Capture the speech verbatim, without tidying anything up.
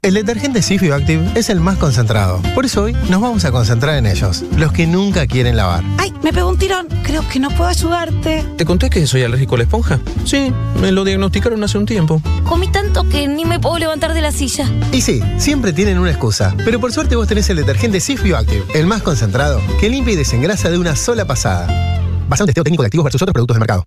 El detergente Cif Bioactive es el más concentrado. Por eso hoy nos vamos a concentrar en ellos, los que nunca quieren lavar. ¡Ay! Me pegó un tirón. Creo que no puedo ayudarte. ¿Te conté que soy alérgico a la esponja? Sí, me lo diagnosticaron hace un tiempo. Comí tanto que ni me puedo levantar de la silla. Y sí, siempre tienen una excusa. Pero por suerte vos tenés el detergente Cif Bioactive, el más concentrado, que limpia y desengrasa de una sola pasada. Basado en testeo técnico de activos versus otros productos del mercado.